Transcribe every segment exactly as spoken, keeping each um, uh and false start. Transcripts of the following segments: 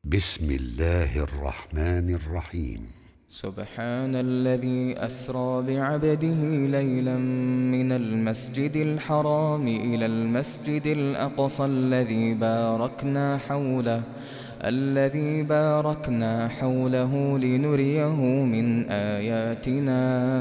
بسم الله الرحمن الرحيم. سبحان الذي أسرى بعبده ليلا من المسجد الحرام إلى المسجد الأقصى الذي باركنا حوله الذي باركنا حوله لنريه من آياتنا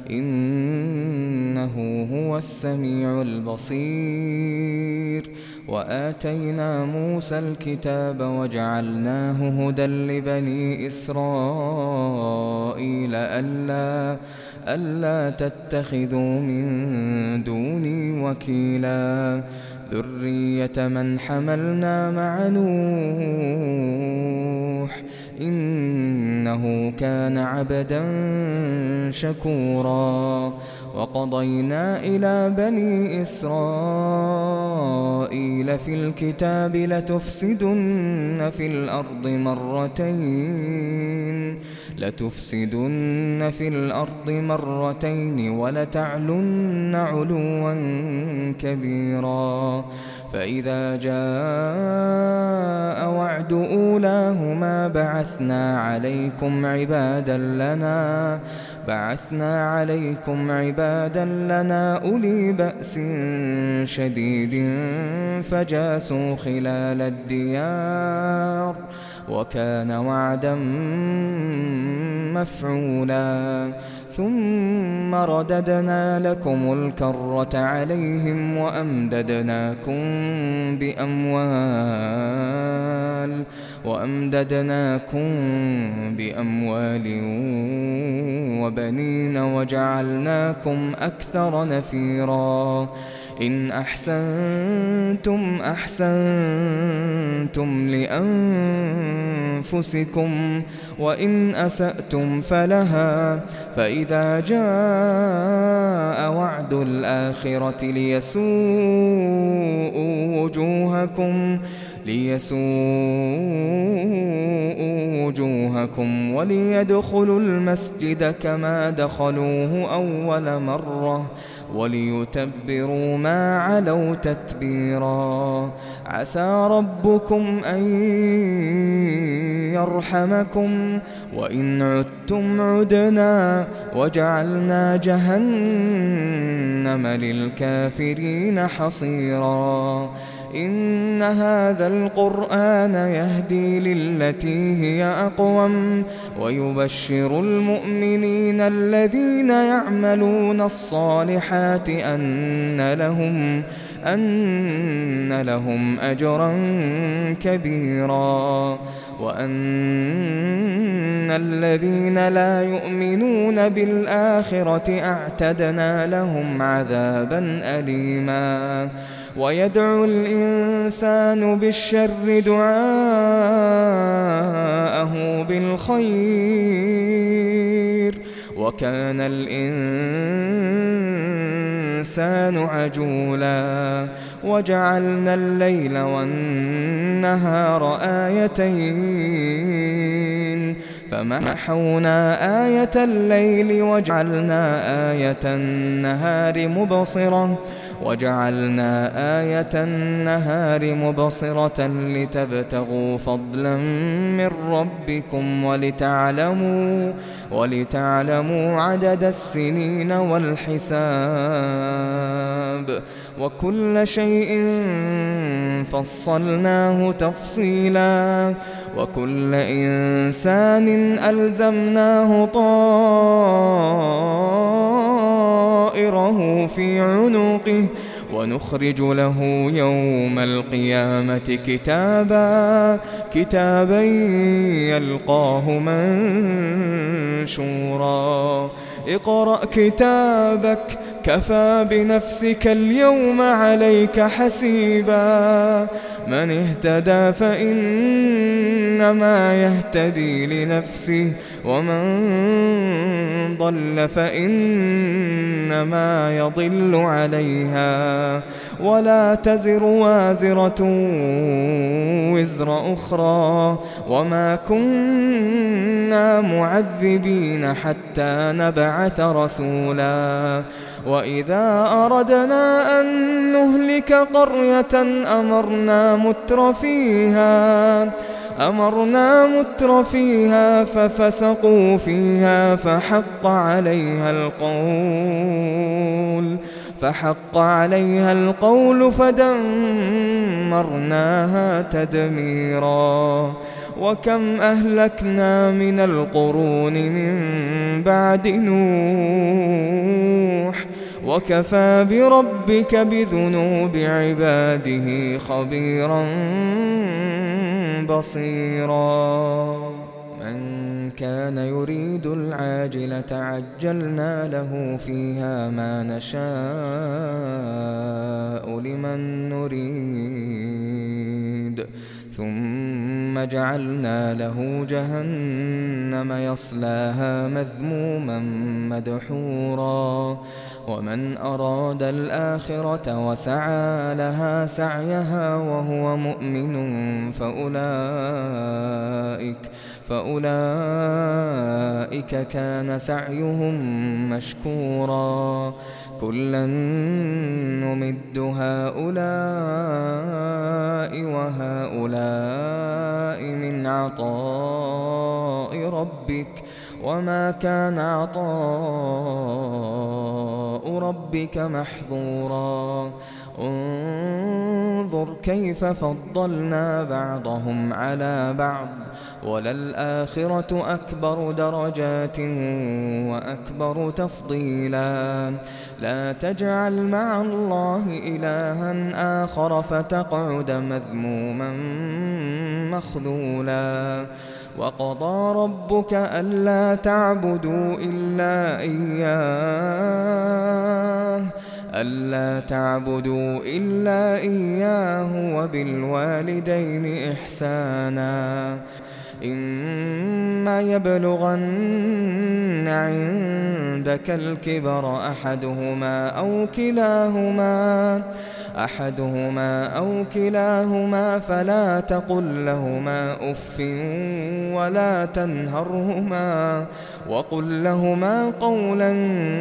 إنه هو السميع البصير. وآتينا موسى الكتاب وجعلناه هدى لبني إسرائيل ألا ألا تتخذوا من دوني وكيلا ذرية من حملنا مع نوح إنه كان عبدا شكورا. وقضينا إلى بني إسرائيل في الكتاب لتفسدن في الأرض مرتين لتفسدن في الأرض مرتين ولتعلن علوا كبيرا. فإذا جاء وعد أولاهما بعثنا عليكم عبادا لنا بعثنا عليكم عبادا لنا أولي بأس شديد فجاسوا خلال الديار وكان وعدا مفعولا. ثم رددنا لكم الكرة عليهم وأمددناكم بأموال وأمددناكم بأموال وبنين وجعلناكم أكثر نفيرا. إن أحسنتم أحسنتم لأنفسكم وإن أسأتم فلها. فإذا جاء وعد الآخرة ليسوءوا وجوهكم ليسوءوا وجوهكم وليدخلوا المسجد كما دخلوه أول مرة وليتبروا ما علوا تتبيرا. عسى ربكم أن يرحمكم وإن عدتم عدنا وجعلنا جهنم للكافرين حصيرا. إن هذا القرآن يهدي للتي هي أقوم ويبشر المؤمنين الذين يعملون الصالحات أن لهم أن لهم أجرا كبيرا وأن الذين لا يؤمنون بالآخرة أعتدنا لهم عذابا أليما. ويدعو الإنسان بالشر دعاءه بالخير وكان الإنسان عجولا. وجعلنا الليل والنهار آيتين فمحونا آية الليل وجعلنا آية النهار مبصرة وجعلنا آية النهار مبصرة لتبتغوا فضلا من ربكم ولتعلموا ولتعلموا عدد السنين والحساب وكل شيء فصلناه تفصيلا. وكل إنسان ألزمناه طائره في عنقه ونخرج له يوم القيامة كتابا كتابا يلقاه منشورا. اقرأ كتابك كفى بنفسك اليوم عليك حسيبا. من اهتدى فإنما يهتدي لنفسه ومن ضل فإنما يضل عليها ولا تزر وازرة وزر أخرى وما كنا معذبين حتى نبعث رسولا. وإذا أردنا أن نهلك قرية أمرنا متر فيها أمرنا متر فيها ففسقوا فيها فحق عليها القول فحق عليها القول فدمرناها تدميرا وكم أهلكنا من القرون من بعد نوح وكفى بربك بذنوب عباده خبيرا بصيرا من كان يريد العاجلة عجلنا له فيها ما نشاء لمن نريد ثم جعلنا له جهنم يصلاها مذموما مدحورا ومن أراد الآخرة وسعى لها سعيها وهو مؤمن فأولئك فأولئك كان سعيهم مشكورا كلا نمد هؤلاء وهؤلاء من عطاء ربك وما كان عطاء ربك محظورا انظر كيف فضلنا بعضهم على بعض وللآخرة أكبر درجات وأكبر تفضيلا لا تجعل مع الله إلها آخر فتقعد مذموما مخذولا وقضى ربك ألا تعبدوا إلا إياه ألا تعبدوا إلا إياه وبالوالدين إحسانا إما يبلغن عندك الكبر أحدهما أو كلاهما أحدهما أو كلاهما فلا تقل لهما أف ولا تنهرهما وقل لهما قولا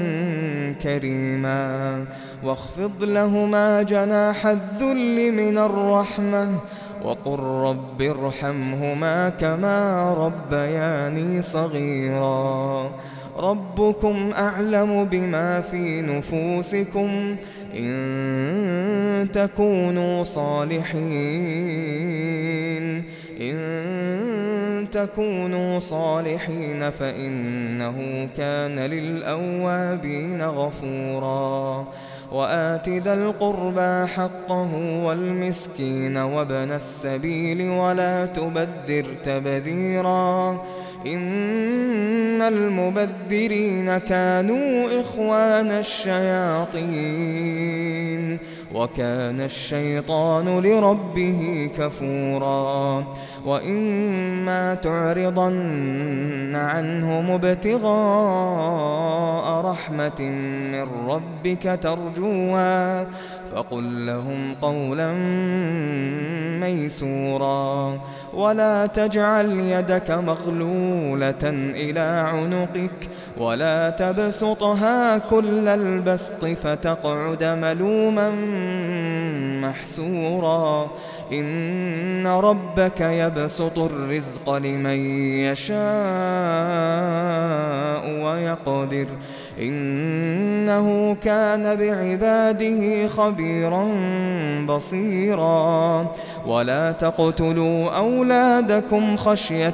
كريما واخفض لهما جناح الذل من الرحمة وقل رب ارحمهما كما ربياني صغيرا ربكم أعلم بما في نفوسكم إن تكونوا صالحين إن تكونوا صالحين فإنه كان للأوابين غفورا وآت ذا القربى حقه والمسكين وابن السبيل ولا تبذر تبذيرا إن المبذرين كانوا إخوان الشياطين وكان الشيطان لربه كفورا وإما تعرضن عنهم ابتغاء رحمة من ربك ترجوها فقل لهم قولا ميسورا ولا تجعل يدك مغلولة إلى عنقك ولا تبسطها كل البسط فتقعد ملوما محسورا إن ربك يبسط الرزق لمن يشاء ويقدر إنه كان بعباده خبيرا بصيرا ولا تقتلوا أولادكم خشية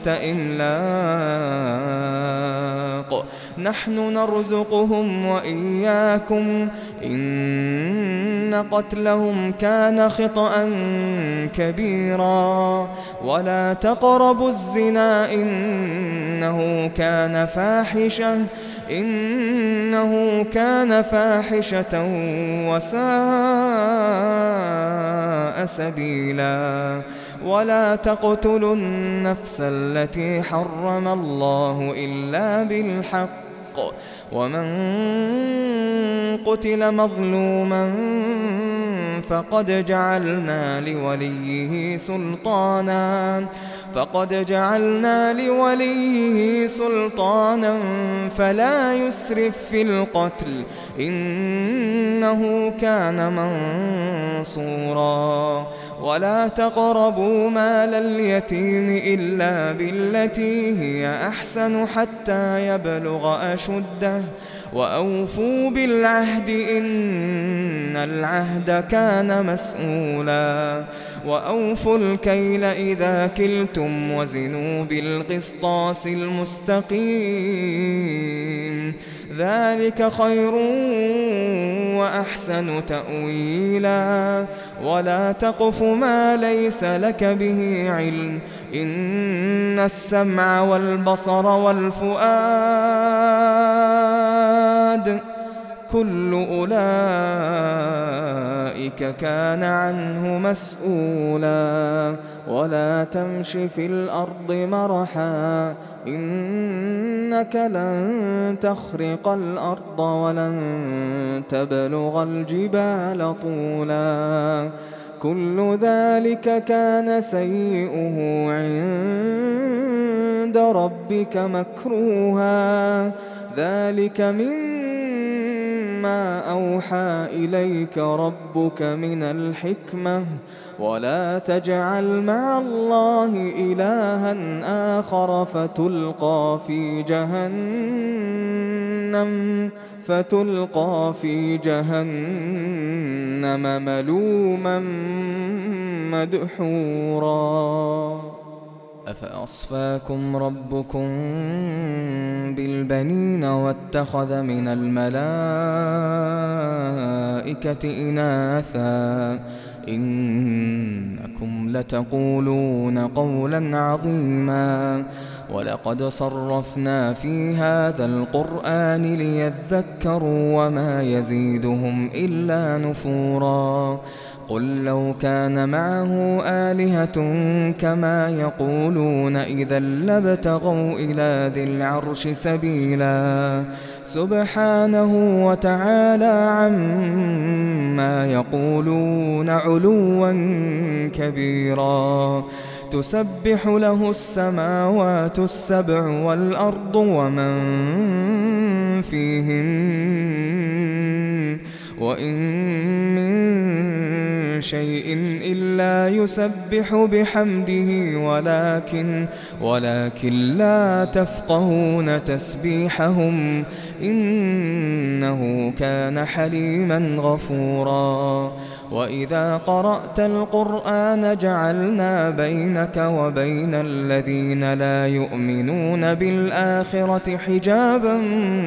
إملاق نحن نرزقهم وإياكم إن قتلهم كان خطأ كبيرا ولا تقربوا الزنا إنه كان فاحشة إنه كان فاحشة وساء سبيلا ولا تقتلوا النفس التي حرم الله إلا بالحق ومن قتل مظلوما فقد جعلنا لوليه سلطانا فقد جعلنا لوليه سلطانا فلا يسرف في القتل إنه كان منصورا ولا تقربوا مال اليتيم إلا بالتي هي أحسن حتى يبلغ أشده وأوفوا بالعهد إن العهد كان مسؤولا وأوفوا الكيل إذا كلتم وزنوا بالقسطاس المستقيم ذلك خير وأحسن تأويلا ولا تقف ما ليس لك به علم إن السمع والبصر والفؤاد كل أولئك كان عنه مسؤولا ولا تمش في الأرض مرحا إنك لن تخرق الأرض ولن تبلغ الجبال طولا كل ذلك كان سيئه عند ربك مكروها ذلك مما أوحى إليك ربك من الحكمة ولا تجعل مع الله إلها آخر فتلقى في جهنم فتلقى في جهنم ملوما مدحورا أفأصفاكم ربكم بالبنين واتخذ من الملائكة إناثا إنكم لتقولون قولا عظيما ولقد صرفنا في هذا القرآن ليذكروا وما يزيدهم إلا نفورا قل لو كان معه آلهة كما يقولون إذا لابتغوا إلى ذي العرش سبيلا سبحانه وتعالى عما يقولون علوا كبيرا تسبح له السماوات السبع والأرض ومن فيهن وإن من شيء إلا يسبح بحمده ولكن ولكن لا تفقهون تسبيحهم إنه كان حليما غفورا وإذا قرأت القرآن جعلنا بينك وبين الذين لا يؤمنون بالآخرة حجابا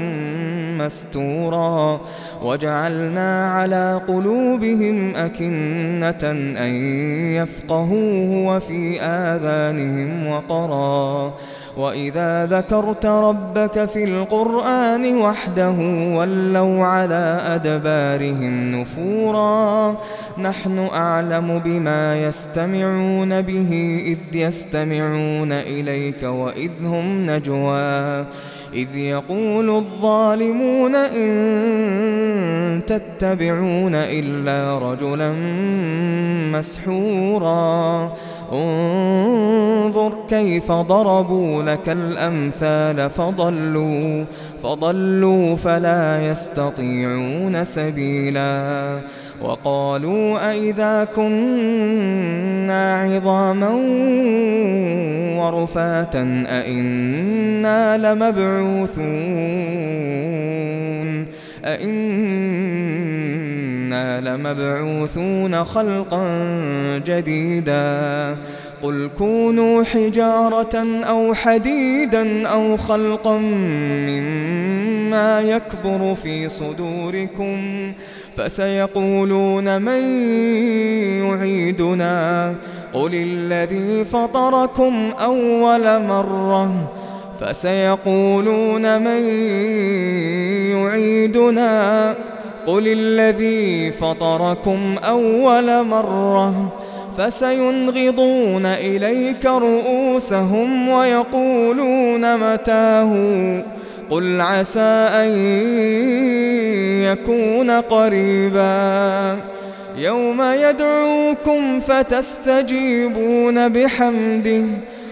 مستورا وجعلنا على قلوبهم أكنة أن يفقهوه وفي آذانهم وقرا وإذا ذكرت ربك في القرآن وحده ولوا على أدبارهم نفورا نحن أعلم بما يستمعون به إذ يستمعون إليك وإذ هم نجوى إذ يقول الظالمون إن تتبعون إلا رجلا مسحورا انظر كيف ضربوا لك الأمثال فضلوا فضلوا فلا يستطيعون سبيلا وقالوا أئذا كنا عظاما ورفاتا أئنا لمبعوثون أئنا لمبعوثون خلقا جديدا قل كونوا حجارة أو حديدا أو خلقا مما يكبر في صدوركم فسيقولون من يعيدنا قل الذي فطركم أول مرة فسيقولون من يعيدنا قل الذي فطركم أول مرة فسينغضون إليك رؤوسهم ويقولون متاه قل عسى أن يكون قريبا يوم يدعوكم فتستجيبون بحمده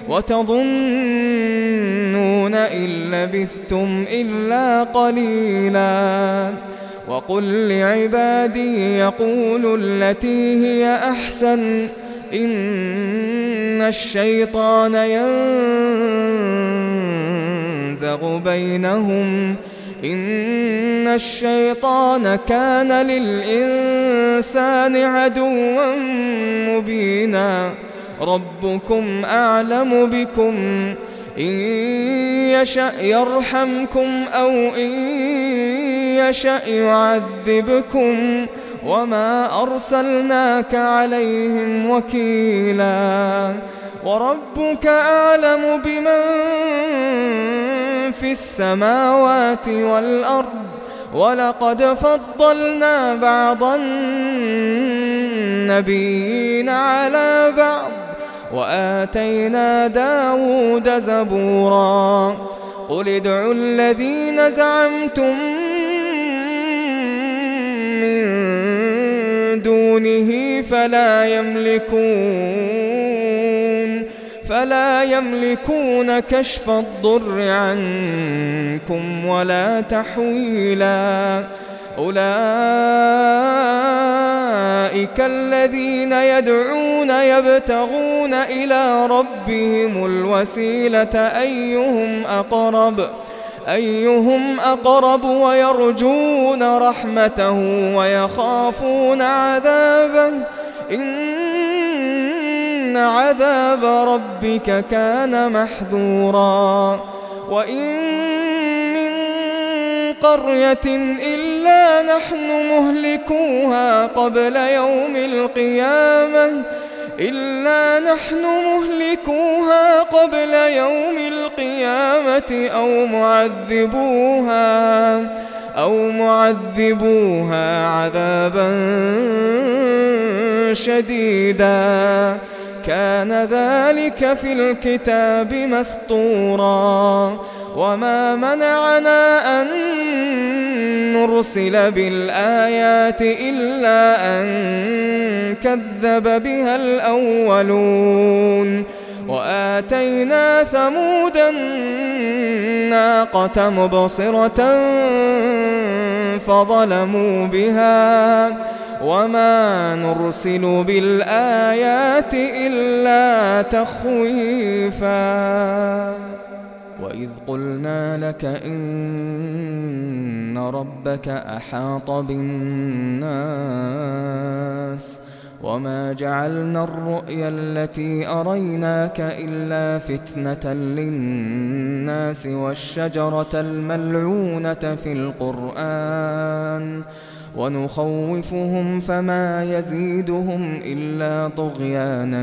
وتظنون إن لبثتم إلا قليلا وقل لعبادي يقولوا التي هي أحسن إن الشيطان ينزغ بينهم إن الشيطان كان للإنسان عدوا مبينا ربكم أعلم بكم إن يشأ يرحمكم أو إن يشأ يعذبكم وما أرسلناك عليهم وكيلا وربك أعلم بمن في السماوات والأرض ولقد فضلنا بعض النبيين على بعض وآتينا داود زبورا قل ادعوا الذين زعمتم من دونه فلا يملكون فلا يملكون كشف الضر عنكم ولا تحويلا أولئك الذين يدعون يبتغون إلى ربهم الوسيلة أيهم أقرب أيهم أقرب ويرجون رحمته ويخافون عذابه إن عذاب ربك كان محذورا وإن من قرية إلا نحن مهلكوها قبل يوم القيامة إلا نحن مهلكوها قبل يوم القيامة أو معذبوها أو معذبوها عذابا شديدا كان ذلك في الكتاب مسطورا وما منعنا أن نرسل بالآيات إلا أن كذب بها الأولون وآتينا ثمود الناقة مبصرة فظلموا بها وما نرسل بالآيات إلا تخويفا وإذ قلنا لك إن ربك أحاط بالناس وما جعلنا الرؤيا التي أريناك إلا فتنة للناس والشجرة الملعونة في القرآن ونخوفهم فما يزيدهم إلا طغيانا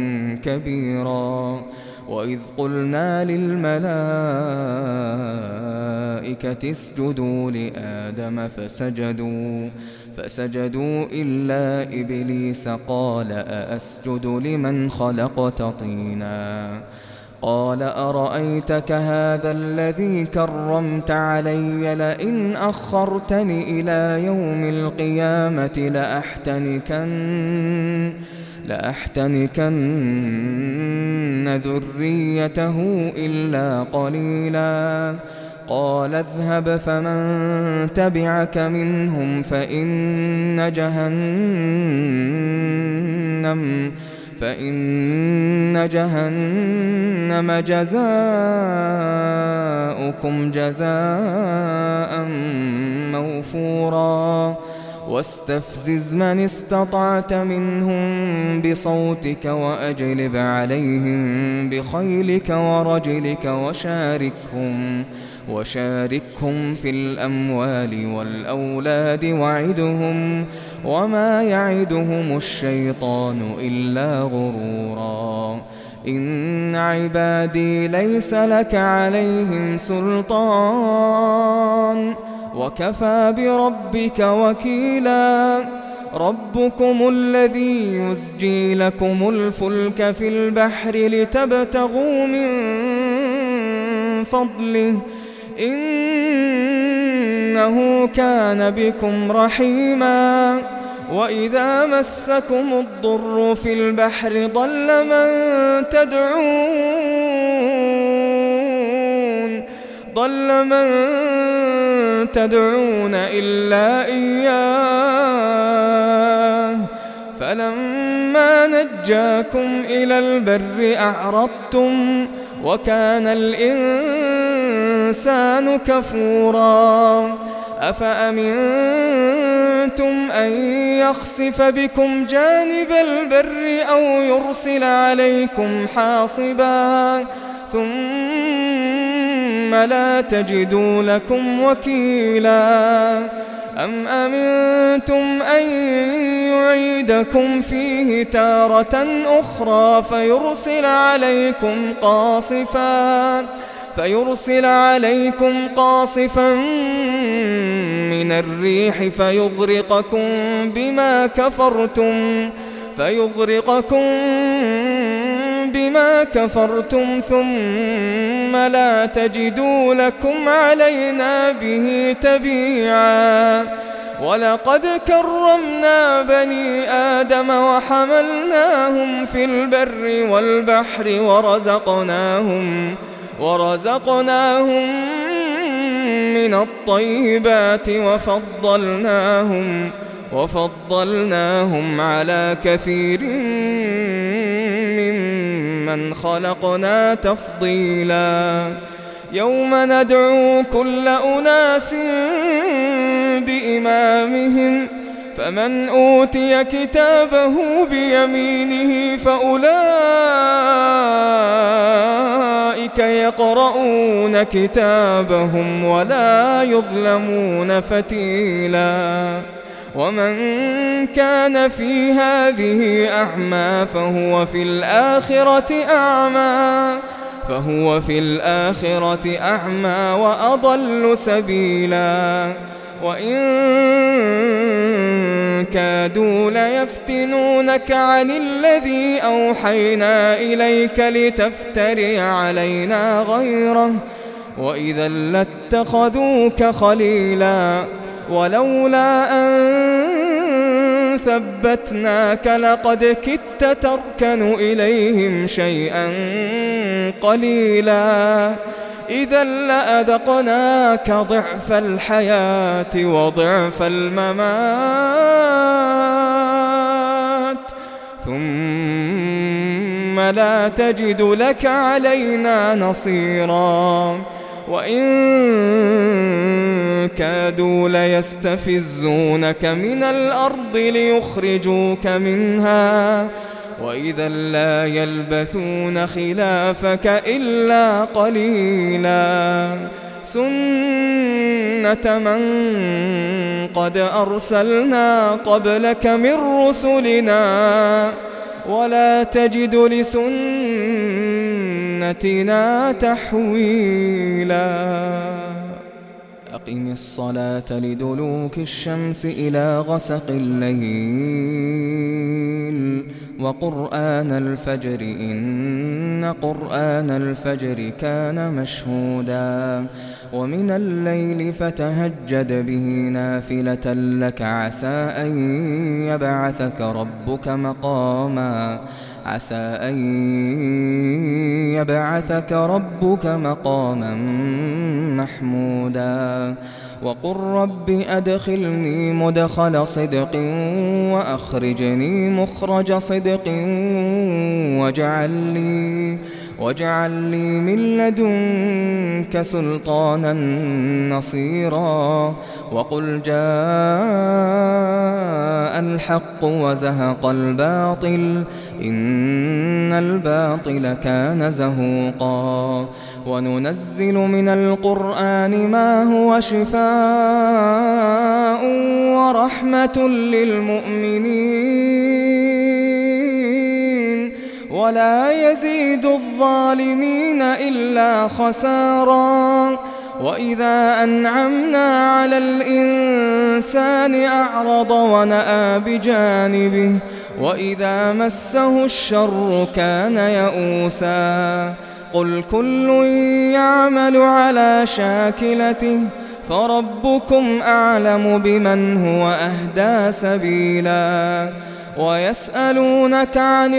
كبيرا وإذ قلنا للملائكة اسجدوا لآدم فسجدوا فسجدوا إلا إبليس قال أأسجد لمن خلقت طينا قال أرأيتك هذا الذي كرمت علي لئن أخرتني إلى يوم القيامة لأحتنكن لأحتنكن ذريته إلا قليلا قال اذهب فمن تبعك منهم فإن جهنم فإن جهنم جزاؤكم جزاء موفورا واستفزز من استطعت منهم بصوتك وأجلب عليهم بخيلك ورجلك وشاركهم وشاركهم في الأموال والأولاد وعدهم وما يعدهم الشيطان إلا غرورا إن عبادي ليس لك عليهم سلطان وكفى بربك وكيلا ربكم الذي يزجي لكم الفلك في البحر لتبتغوا من فضله إنه كان بكم رحيما وإذا مسكم الضر في البحر ضل من تدعون ضل من تدعون إلا إياه فلما نجاكم إلى البر أعرضتم وكان الإنسان كفورا أفأمنتم أن يخسف بكم جانب البر أو يرسل عليكم حاصبا ثم لا تجدوا لكم وكيلا أم أمنتم أن يعيدكم فيه تارة أخرى فيرسل عليكم قاصفا فيرسل عليكم قاصفا من الريح فيغرقكم بما كفرتم فيغرقكم بما كفرتم ثم لا تجدوا لكم علينا به تبيعا ولقد كرمنا بني آدم وحملناهم في البر والبحر ورزقناهم ورزقناهم من الطيبات وفضلناهم وفضلناهم على كثير ممن خلقنا تفضيلا يوم ندعو كل أناس بإمامهم فمن أوتي كتابه بيمينه فأولئك يقرؤون كتابهم ولا يظلمون فتيلا ومن كان في هذه أعمى فهو في الآخرة أعمى فهو في الآخرة أعمى وأضل سبيلا وإن كادوا ليفتنونك عن الذي أوحينا إليك لتفتري علينا غيره وإذا لاتخذوك خليلا ولولا أن ثبتناك لقد كدت تركن إليهم شيئا قليلا إذا لأذقناك ضعف الحياة وضعف الممات ثم لا تجد لك علينا نصيرا وإن كادوا ليستفزونك من الأرض ليخرجوك منها وإذا لا يلبثون خلافك إلا قليلا سنة من قد أرسلنا قبلك من رسلنا ولا تجد لسنتنا تحويلا أقم الصلاة لدلوك الشمس إلى غسق الليل وقرآن الفجر إن قرآن الفجر كان مشهودا ومن الليل فتهجد به نافلة لك عسى أن يبعثك ربك مقاما عسى أن يبعثك ربك مقاما محمودا وقل رب أدخلني مدخل صدق وأخرجني مخرج صدق واجعل لي واجعل لي من لدنك سلطانا نصيرا وقل جاء الحق وزهق الباطل إن الباطل كان زهوقا وننزل من القرآن ما هو شفاء ورحمة للمؤمنين ولا يزيد الظالمين إلا خسارا وإذا أنعمنا على الإنسان أعرض ونأى بجانبه وإذا مسه الشر كان يئوسا قل كل يعمل على شاكلته فربكم أعلم بمن هو أهدى سبيلا ويسألونك عن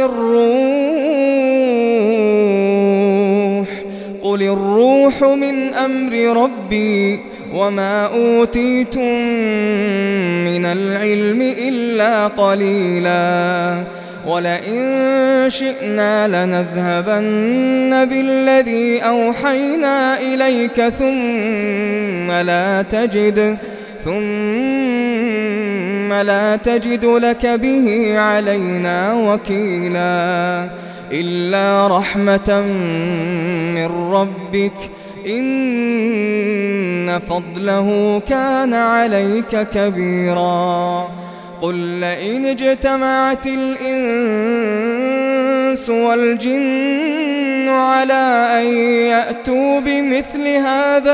الروح قل الروح من أمر ربي وما أوتيتم من العلم إلا قليلا ولئن شئنا لنذهبن بالذي أوحينا إليك ثم لا تجد ثم لا تجد لك به علينا وكيلا إلا رحمة من ربك إن فضله كان عليك كبيرا قل لئن اجتمعت الإنس والجن على أن يأتوا بمثل هذا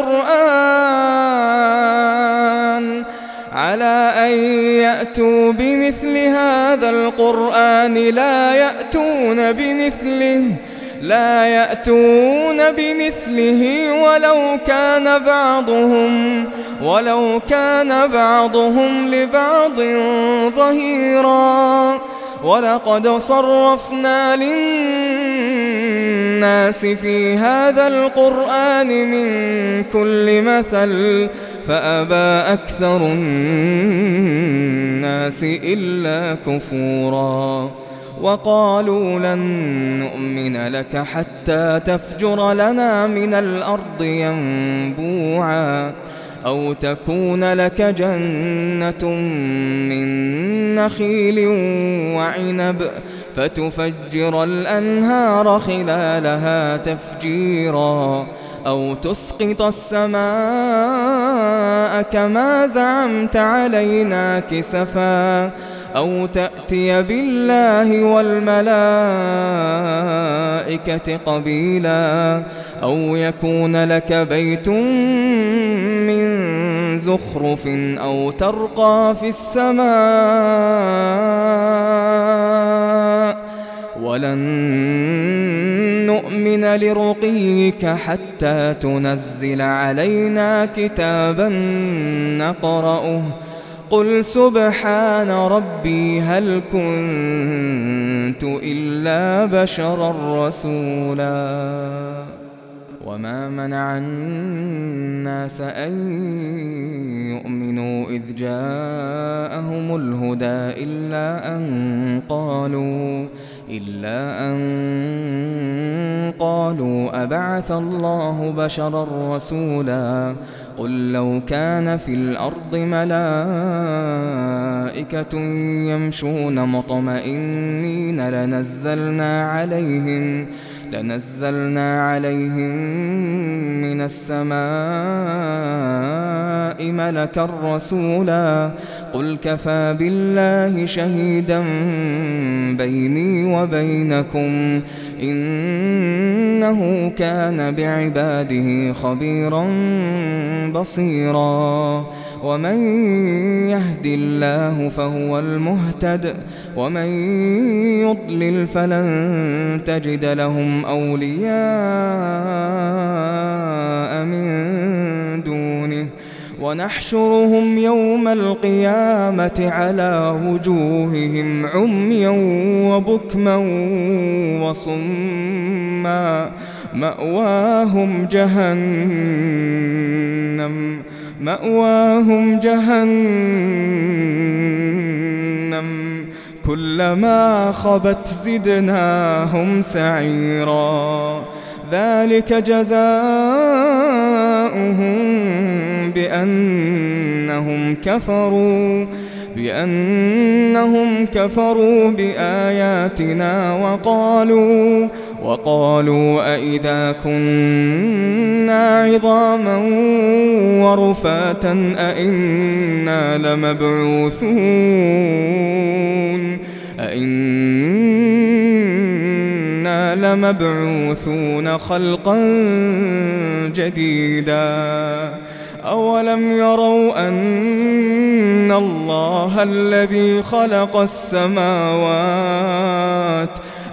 القرآن على أن يأتوا بمثل هذا القرآن لا يأتون بمثله لا يأتون بمثله ولو كان بعضهم ولو كان بعضهم لبعض ظهيرا ولقد صرفنا للناس في هذا القرآن من كل مثل فأبى أكثر الناس إلا كفورا وقالوا لن نؤمن لك حتى تفجر لنا من الأرض ينبوعا أو تكون لك جنة من نخيل وعنب فتفجر الأنهار خلالها تفجيرا أو تسقط السماء كما زعمت علينا كسفا أو تأتي بالله والملائكة قبيلا أو يكون لك بيت من زخرف أو ترقى في السماء ولن نؤمن لرقيك حتى تنزل علينا كتابا نقرأه قل سبحان ربي هل كنت إلا بشرا رسولا وما منع الناس أن يؤمنوا إذ جاءهم الهدى إلا أن قالوا إلا أن قالوا أبعث الله بشرا رسولا قل لو كان في الأرض ملائكة يمشون مطمئنين لنزلنا عليهم لنزلنا عليهم من السماء ملكا رسولا قل كفى بالله شهيدا بيني وبينكم إنه كان بعباده خبيرا بصيرا ومن يهد الله فهو المهتد ومن يضلل فلن تجد لهم أولياء من دونه ونحشرهم يوم القيامة على وجوههم عميا وبكما وصما مأواهم جهنم مأواهم جهنم كلما خبت زدناهم سعيرا ذلك جزاؤهم بأنهم كفروا بأنهم كفروا بآياتنا وقالوا وقالوا أئذا كنا عظاما ورفاتا أئنا لمبعوثون أئنا لمبعوثون خلقا جديدا أولم يروا أن الله الذي خلق السماوات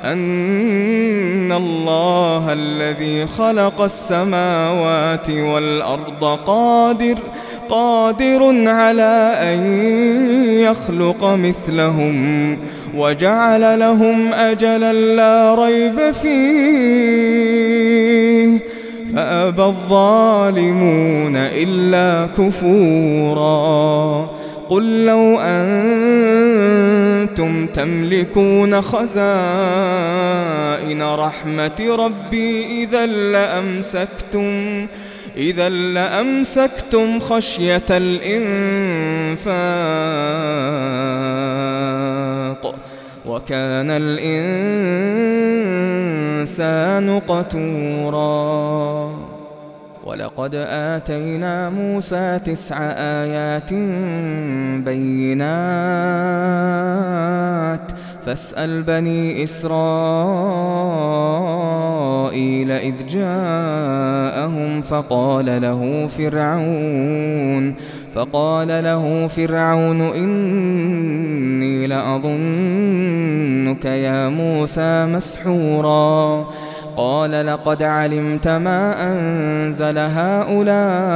أن الله الذي خلق السماوات والأرض قادر قادر على أن يخلق مثلهم وجعل لهم أجلا لا ريب فيه فأبى الظالمون إلا كفورا قل لو أنتم تملكون خزائن رحمة ربي إذا لأمسكتم إذا لأمسكتم خشية الإنفاق وكان الإنسان قتورا ولقد آتينا موسى تسع آيات بينات فاسأل بني إسرائيل إذ جاءهم فقال له فرعون فقال له فرعون إني لأظنك يا موسى مسحورا قال لقد علمت ما أنزل هؤلاء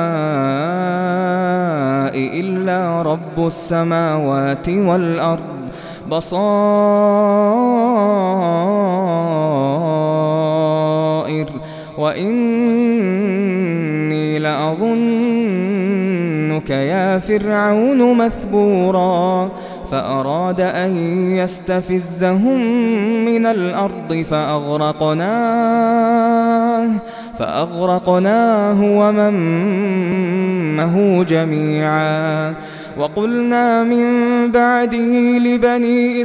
إلا رب السماوات والأرض بصائر وإني لأظنك يا فرعون مثبورا فأراد أن يستفزهم من الأرض فأغرقناه فأغرقناه ومن معه جميعا وقلنا من بعده لبني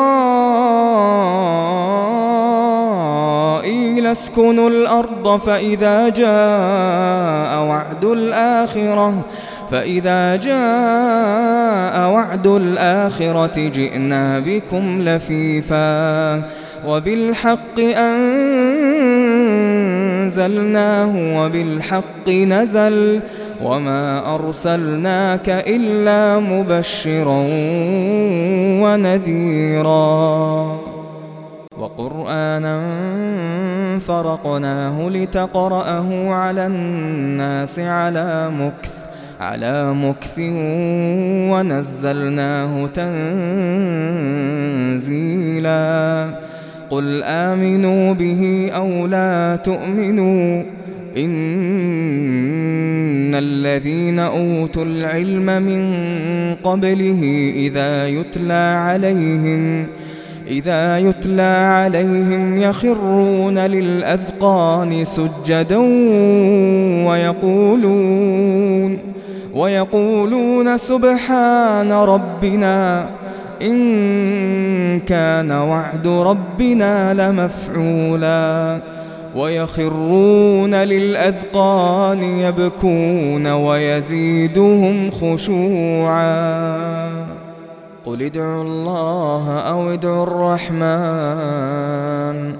إسرائيل اسكنوا الأرض فإذا جاء وعد الآخرة فإذا جاء وعد الآخرة جئنا بكم لفيفا وبالحق أنزلناه وبالحق نزل وما أرسلناك إلا مبشرا ونذيرا وقرآنا فرقناه لتقرأه على الناس على مكث على مكث ونزلناه تنزيلا قل آمنوا به أو لا تؤمنوا إن الذين أوتوا العلم من قبله إذا يتلى عليهم إذا يتلى عليهم يخرون للأذقان سجدا ويقولون ويقولون سبحان ربنا إن كان وعد ربنا لمفعولا ويخرون للأذقان يبكون ويزيدهم خشوعا قل ادعوا الله أو ادعوا الرحمن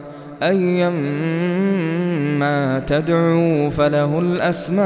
أيما تدعوا فله الأسماء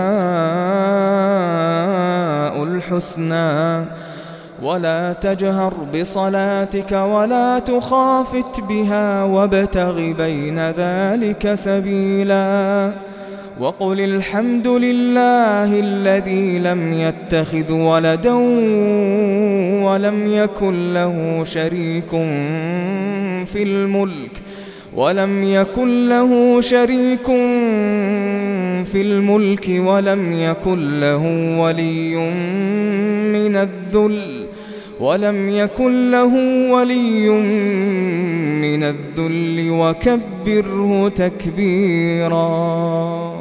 الحسنى ولا تجهر بصلاتك ولا تخافت بها وابتغ بين ذلك سبيلا وقل الحمد لله الذي لم يتخذ ولدا ولم يكن له شريك في الملك ولم يكن له شريك في الملك ولم يكن له ولي من الذل ولم يكن له ولي من الذل وكبره تكبيرا.